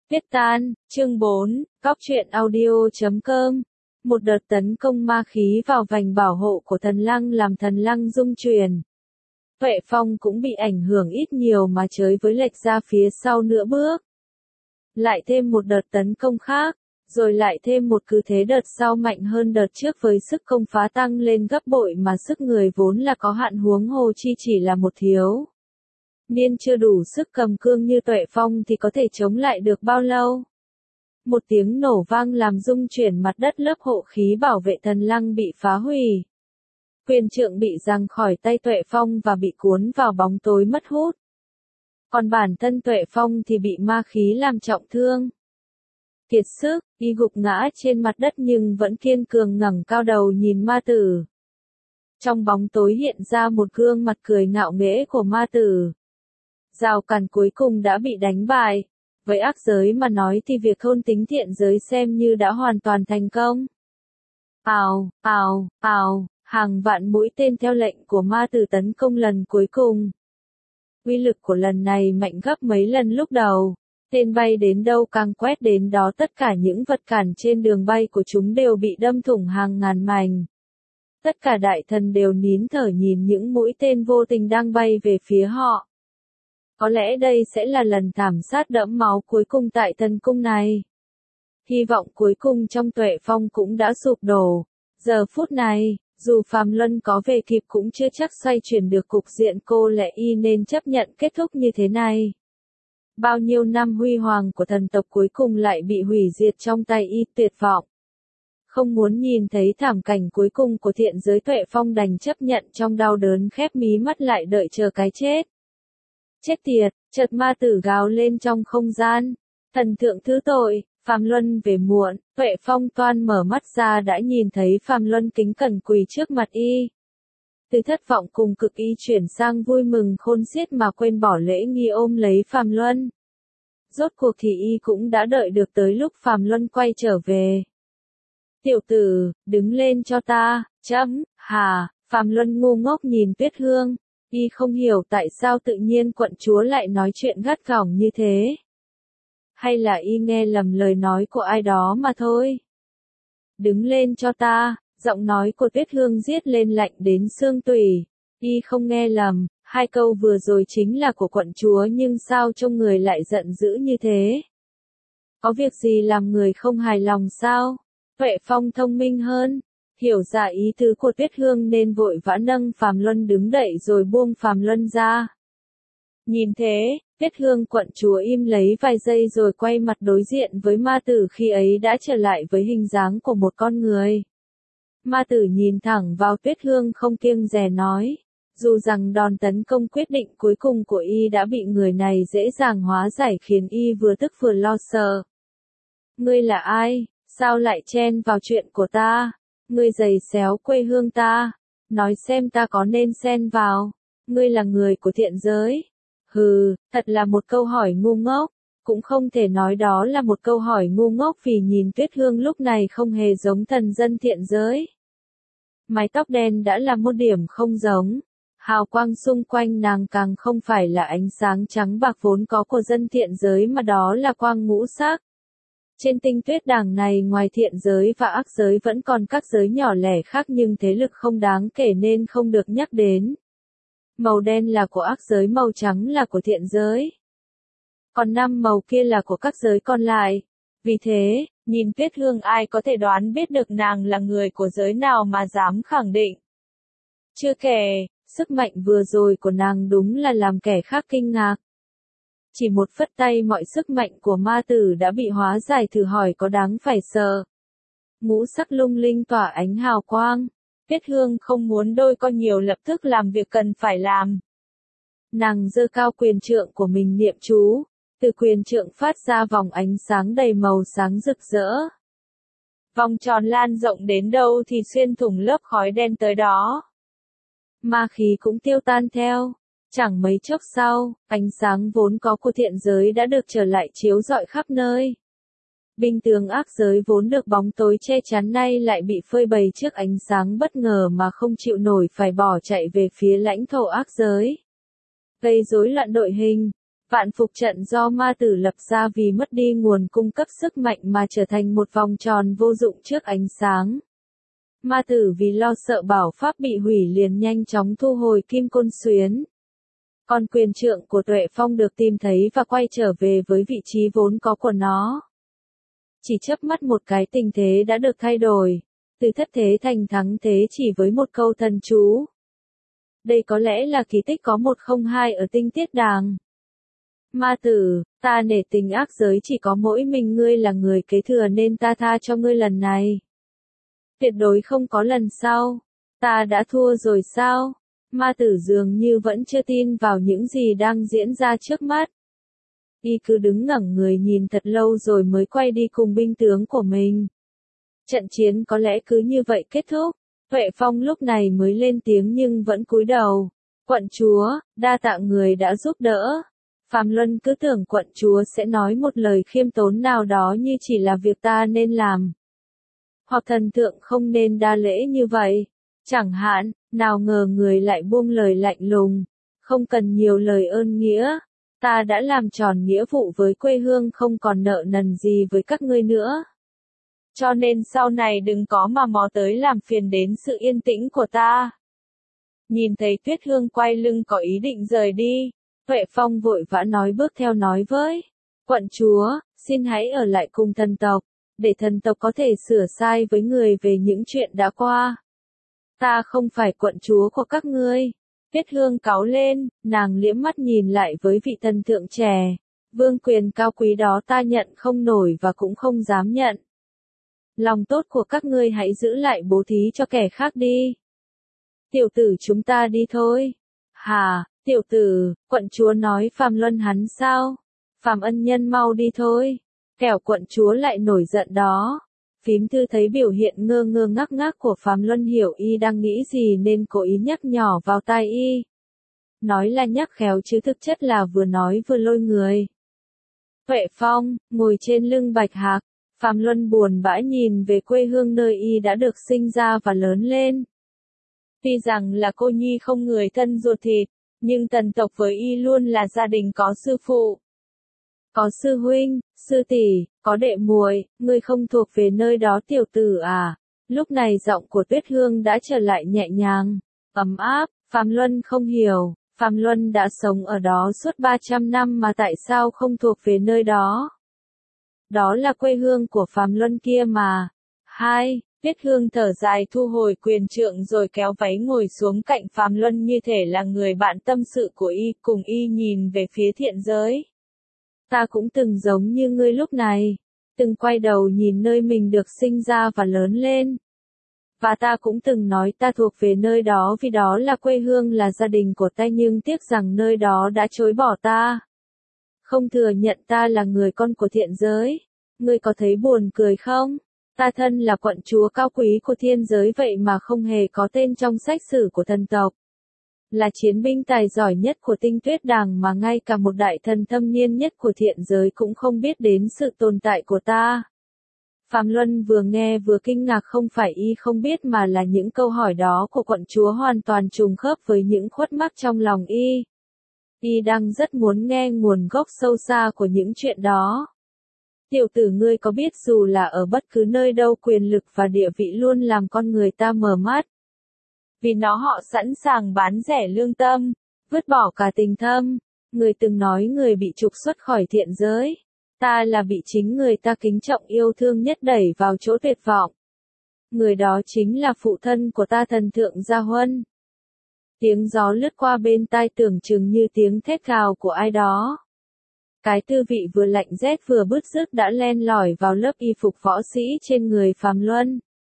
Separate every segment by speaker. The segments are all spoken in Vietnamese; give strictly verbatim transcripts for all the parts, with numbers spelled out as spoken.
Speaker 1: Viết tan, chương bốn, Cóc truyện audio chấm com. Một đợt tấn công ma khí vào vành bảo hộ của thần lăng làm thần lăng rung chuyển. Tuệ Phong cũng bị ảnh hưởng ít nhiều mà chới với lệch ra phía sau nửa bước. Lại thêm một đợt tấn công khác, rồi lại thêm một cứ thế đợt sau mạnh hơn đợt trước với sức công phá tăng lên gấp bội mà sức người vốn là có hạn huống hồ chi chỉ là một thiếu. Niên chưa đủ sức cầm cương như Tuệ Phong thì có thể chống lại được bao lâu. Một tiếng nổ vang làm rung chuyển mặt đất, lớp hộ khí bảo vệ thần lăng bị phá hủy. Quyền trượng bị giằng khỏi tay Tuệ Phong và bị cuốn vào bóng tối mất hút. Còn bản thân Tuệ Phong thì bị ma khí làm trọng thương. Kiệt sức, y gục ngã trên mặt đất nhưng vẫn kiên cường ngẩng cao đầu nhìn ma tử. Trong bóng tối hiện ra một gương mặt cười ngạo nghễ của ma tử. Rào cản cuối cùng đã bị đánh bại. Với ác giới mà nói thì việc thôn tính thiện giới xem như đã hoàn toàn thành công. Ào, ào, ào, hàng vạn mũi tên theo lệnh của ma tử tấn công lần cuối cùng. Uy lực của lần này mạnh gấp mấy lần lúc đầu. Tên bay đến đâu càng quét đến đó, tất cả những vật cản trên đường bay của chúng đều bị đâm thủng hàng ngàn mảnh. Tất cả đại thần đều nín thở nhìn những mũi tên vô tình đang bay về phía họ. Có lẽ đây sẽ là lần thảm sát đẫm máu cuối cùng tại thần cung này. Hy vọng cuối cùng trong Tuệ Phong cũng đã sụp đổ. Giờ phút này, dù Phàm Luân có về kịp cũng chưa chắc xoay chuyển được cục diện, cô lẽ y nên chấp nhận kết thúc như thế này. Bao nhiêu năm huy hoàng của thần tộc cuối cùng lại bị hủy diệt trong tay y, tuyệt vọng. Không muốn nhìn thấy thảm cảnh cuối cùng của thiện giới, Tuệ Phong đành chấp nhận trong đau đớn, khép mí mắt lại đợi chờ cái chết. Chết tiệt, chợt ma tử gào lên trong không gian. Thần thượng thứ tội, Phàm Luân về muộn. Tuệ Phong toan mở mắt ra đã nhìn thấy Phàm Luân kính cẩn quỳ trước mặt y. Từ thất vọng cùng cực y chuyển sang vui mừng khôn xiết mà quên bỏ lễ nghi ôm lấy Phàm Luân. Rốt cuộc thì y cũng đã đợi được tới lúc Phàm Luân quay trở về. Tiểu tử, đứng lên cho ta, chấm, hà, Phàm Luân ngu ngốc nhìn Tuyết Hương. Y không hiểu tại sao tự nhiên quận chúa lại nói chuyện gắt gỏng như thế. Hay là y nghe lầm lời nói của ai đó mà thôi. Đứng lên cho ta, giọng nói của Tuyết Hương giết lên lạnh đến xương tủy. Y không nghe lầm, hai câu vừa rồi chính là của quận chúa, nhưng sao trông người lại giận dữ như thế? Có việc gì làm người không hài lòng sao? Tuệ Phong thông minh hơn. Hiểu ra ý tứ của Tuyết Hương nên vội vã nâng Phàm Luân đứng dậy rồi buông Phàm Luân ra. Nhìn thế, Tuyết Hương quận chúa im lấy vài giây rồi quay mặt đối diện với ma tử, khi ấy đã trở lại với hình dáng của một con người. Ma tử nhìn thẳng vào Tuyết Hương không kiêng dè nói, dù rằng đòn tấn công quyết định cuối cùng của y đã bị người này dễ dàng hóa giải khiến y vừa tức vừa lo sợ. Ngươi là ai? Sao lại chen vào chuyện của ta? Ngươi giày xéo quê hương ta, nói xem ta có nên xen vào. Ngươi là người của thiện giới. Hừ, thật là một câu hỏi ngu ngốc. Cũng không thể nói đó là một câu hỏi ngu ngốc vì nhìn Tuyết Hương lúc này không hề giống thần dân thiện giới. Mái tóc đen đã là một điểm không giống. Hào quang xung quanh nàng càng không phải là ánh sáng trắng bạc vốn có của dân thiện giới mà đó là quang ngũ sắc. Trên tinh tuyết đàng này ngoài thiện giới và ác giới vẫn còn các giới nhỏ lẻ khác nhưng thế lực không đáng kể nên không được nhắc đến. Màu đen là của ác giới, màu trắng là của thiện giới. Còn năm màu kia là của các giới còn lại. Vì thế, nhìn Tuyết Hương ai có thể đoán biết được nàng là người của giới nào mà dám khẳng định. Chưa kể, sức mạnh vừa rồi của nàng đúng là làm kẻ khác kinh ngạc. Chỉ một phất tay mọi sức mạnh của ma tử đã bị hóa giải, thử hỏi có đáng phải sợ. Ngũ sắc lung linh tỏa ánh hào quang. Tuyết Hương không muốn đôi co nhiều, lập tức làm việc cần phải làm. Nàng giơ cao quyền trượng của mình niệm chú, từ quyền trượng phát ra vòng ánh sáng đầy màu sáng rực rỡ. Vòng tròn lan rộng đến đâu thì xuyên thủng lớp khói đen tới đó. Ma khí cũng tiêu tan theo. Chẳng mấy chốc sau, ánh sáng vốn có của thiện giới đã được trở lại chiếu rọi khắp nơi. Binh tướng ác giới vốn được bóng tối che chắn nay lại bị phơi bày trước ánh sáng bất ngờ mà không chịu nổi phải bỏ chạy về phía lãnh thổ ác giới. Gây rối loạn đội hình. Vạn phục trận do ma tử lập ra vì mất đi nguồn cung cấp sức mạnh mà trở thành một vòng tròn vô dụng trước ánh sáng. Ma tử vì lo sợ bảo pháp bị hủy liền nhanh chóng thu hồi kim côn xuyến. Còn quyền trượng của Tuệ Phong được tìm thấy và quay trở về với vị trí vốn có của nó. Chỉ chớp mắt một cái tình thế đã được thay đổi, từ thất thế thành thắng thế chỉ với một câu thần chú. Đây có lẽ là kỳ tích có một không hai ở tinh tiết đàng. Ma tử, ta nể tình ác giới chỉ có mỗi mình ngươi là người kế thừa nên ta tha cho ngươi lần này. Tuyệt đối không có lần sau. Ta đã thua rồi sao? Ma tử dường như vẫn chưa tin vào những gì đang diễn ra trước mắt. Y cứ đứng ngẩng người nhìn thật lâu rồi mới quay đi cùng binh tướng của mình. Trận chiến có lẽ cứ như vậy kết thúc. Tuệ Phong lúc này mới lên tiếng nhưng vẫn cúi đầu. Quận chúa, đa tạ người đã giúp đỡ. Phạm Luân cứ tưởng quận chúa sẽ nói một lời khiêm tốn nào đó như chỉ là việc ta nên làm. Hoặc thần thượng không nên đa lễ như vậy. Chẳng hạn, nào ngờ người lại buông lời lạnh lùng. Không cần nhiều lời ơn nghĩa. Ta đã làm tròn nghĩa vụ với quê hương không còn nợ nần gì với các ngươi nữa. Cho nên sau này đừng có mà mò tới làm phiền đến sự yên tĩnh của ta. Nhìn thấy Tuyết Hương quay lưng có ý định rời đi. Tuệ Phong vội vã nói bước theo nói với. Quận chúa, xin hãy ở lại cùng thần tộc. Để thần tộc có thể sửa sai với người về những chuyện đã qua. Ta không phải quận chúa của các ngươi. Tuyết Hương cáu lên, nàng liễm mắt nhìn lại với vị thần thượng trẻ. Vương quyền cao quý đó ta nhận không nổi và cũng không dám nhận. Lòng tốt của các ngươi hãy giữ lại bố thí cho kẻ khác đi. Tiểu tử chúng ta đi thôi. Hà, tiểu tử, quận chúa nói Phạm Luân hắn sao? Phạm ân nhân mau đi thôi. Kẻo quận chúa lại nổi giận đó. Phím thư thấy biểu hiện ngơ ngơ ngác ngác của Phạm Luân hiểu y đang nghĩ gì nên cố ý nhắc nhỏ vào tai y. Nói là nhắc khéo chứ thực chất là vừa nói vừa lôi người. Tuệ Phong, ngồi trên lưng bạch hạc, Phạm Luân buồn bã nhìn về quê hương nơi y đã được sinh ra và lớn lên. Tuy rằng là cô nhi không người thân ruột thịt, nhưng tần tộc với y luôn là gia đình có sư phụ. Có sư huynh, sư tỷ, có đệ muội, ngươi không thuộc về nơi đó tiểu tử à? Lúc này giọng của Tuyết Hương đã trở lại nhẹ nhàng, ấm áp. Phạm Luân không hiểu, Phạm Luân đã sống ở đó suốt ba trăm năm mà tại sao không thuộc về nơi đó? Đó là quê hương của Phạm Luân kia mà. Hai, Tuyết Hương thở dài thu hồi quyền trượng rồi kéo váy ngồi xuống cạnh Phạm Luân như thể là người bạn tâm sự của y, cùng y nhìn về phía thiện giới. Ta cũng từng giống như ngươi lúc này, từng quay đầu nhìn nơi mình được sinh ra và lớn lên. Và ta cũng từng nói ta thuộc về nơi đó vì đó là quê hương là gia đình của ta nhưng tiếc rằng nơi đó đã chối bỏ ta. Không thừa nhận ta là người con của thiện giới. Ngươi có thấy buồn cười không? Ta thân là quận chúa cao quý của thiên giới vậy mà không hề có tên trong sách sử của thần tộc. Là chiến binh tài giỏi nhất của tinh tuyết đàng mà ngay cả một đại thần thâm niên nhất của thiện giới cũng không biết đến sự tồn tại của ta. Phạm Luân vừa nghe vừa kinh ngạc không phải y không biết mà là những câu hỏi đó của quận chúa hoàn toàn trùng khớp với những khuất mắc trong lòng y. Y đang rất muốn nghe nguồn gốc sâu xa của những chuyện đó. Tiểu tử ngươi có biết dù là ở bất cứ nơi đâu quyền lực và địa vị luôn làm con người ta mờ mắt. Vì nó họ sẵn sàng bán rẻ lương tâm, vứt bỏ cả tình thâm. Người từng nói người bị trục xuất khỏi thiện giới. Ta là bị chính người ta kính trọng yêu thương nhất đẩy vào chỗ tuyệt vọng. Người đó chính là phụ thân của ta thần thượng Gia Huân. Tiếng gió lướt qua bên tai tưởng chừng như tiếng thét gào của ai đó. Cái tư vị vừa lạnh rét vừa bứt rứt đã len lỏi vào lớp y phục võ sĩ trên người Phạm Luân.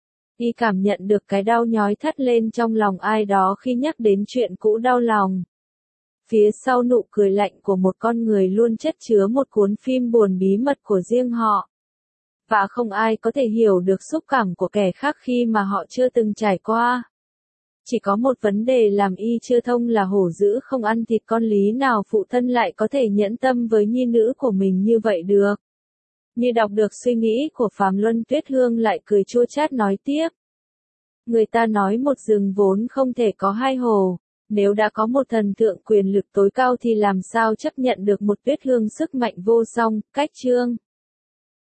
Speaker 1: Y cảm nhận được cái đau nhói thắt lên trong lòng ai đó khi nhắc đến chuyện cũ đau lòng. Phía sau nụ cười lạnh của một con người luôn chất chứa một cuốn phim buồn bí mật của riêng họ. Và không ai có thể hiểu được xúc cảm của kẻ khác khi mà họ chưa từng trải qua. Chỉ có một vấn đề làm y chưa thông là hổ dữ không ăn thịt con lý nào phụ thân lại có thể nhẫn tâm với nhi nữ của mình như vậy được. Như đọc được suy nghĩ của Phạm Luân, Tuyết Hương lại cười chua chát nói tiếp. Người ta nói một rừng vốn không thể có hai hồ, Nếu đã có một thần tượng quyền lực tối cao thì làm sao chấp nhận được một Tuyết Hương sức mạnh vô song, cách chương.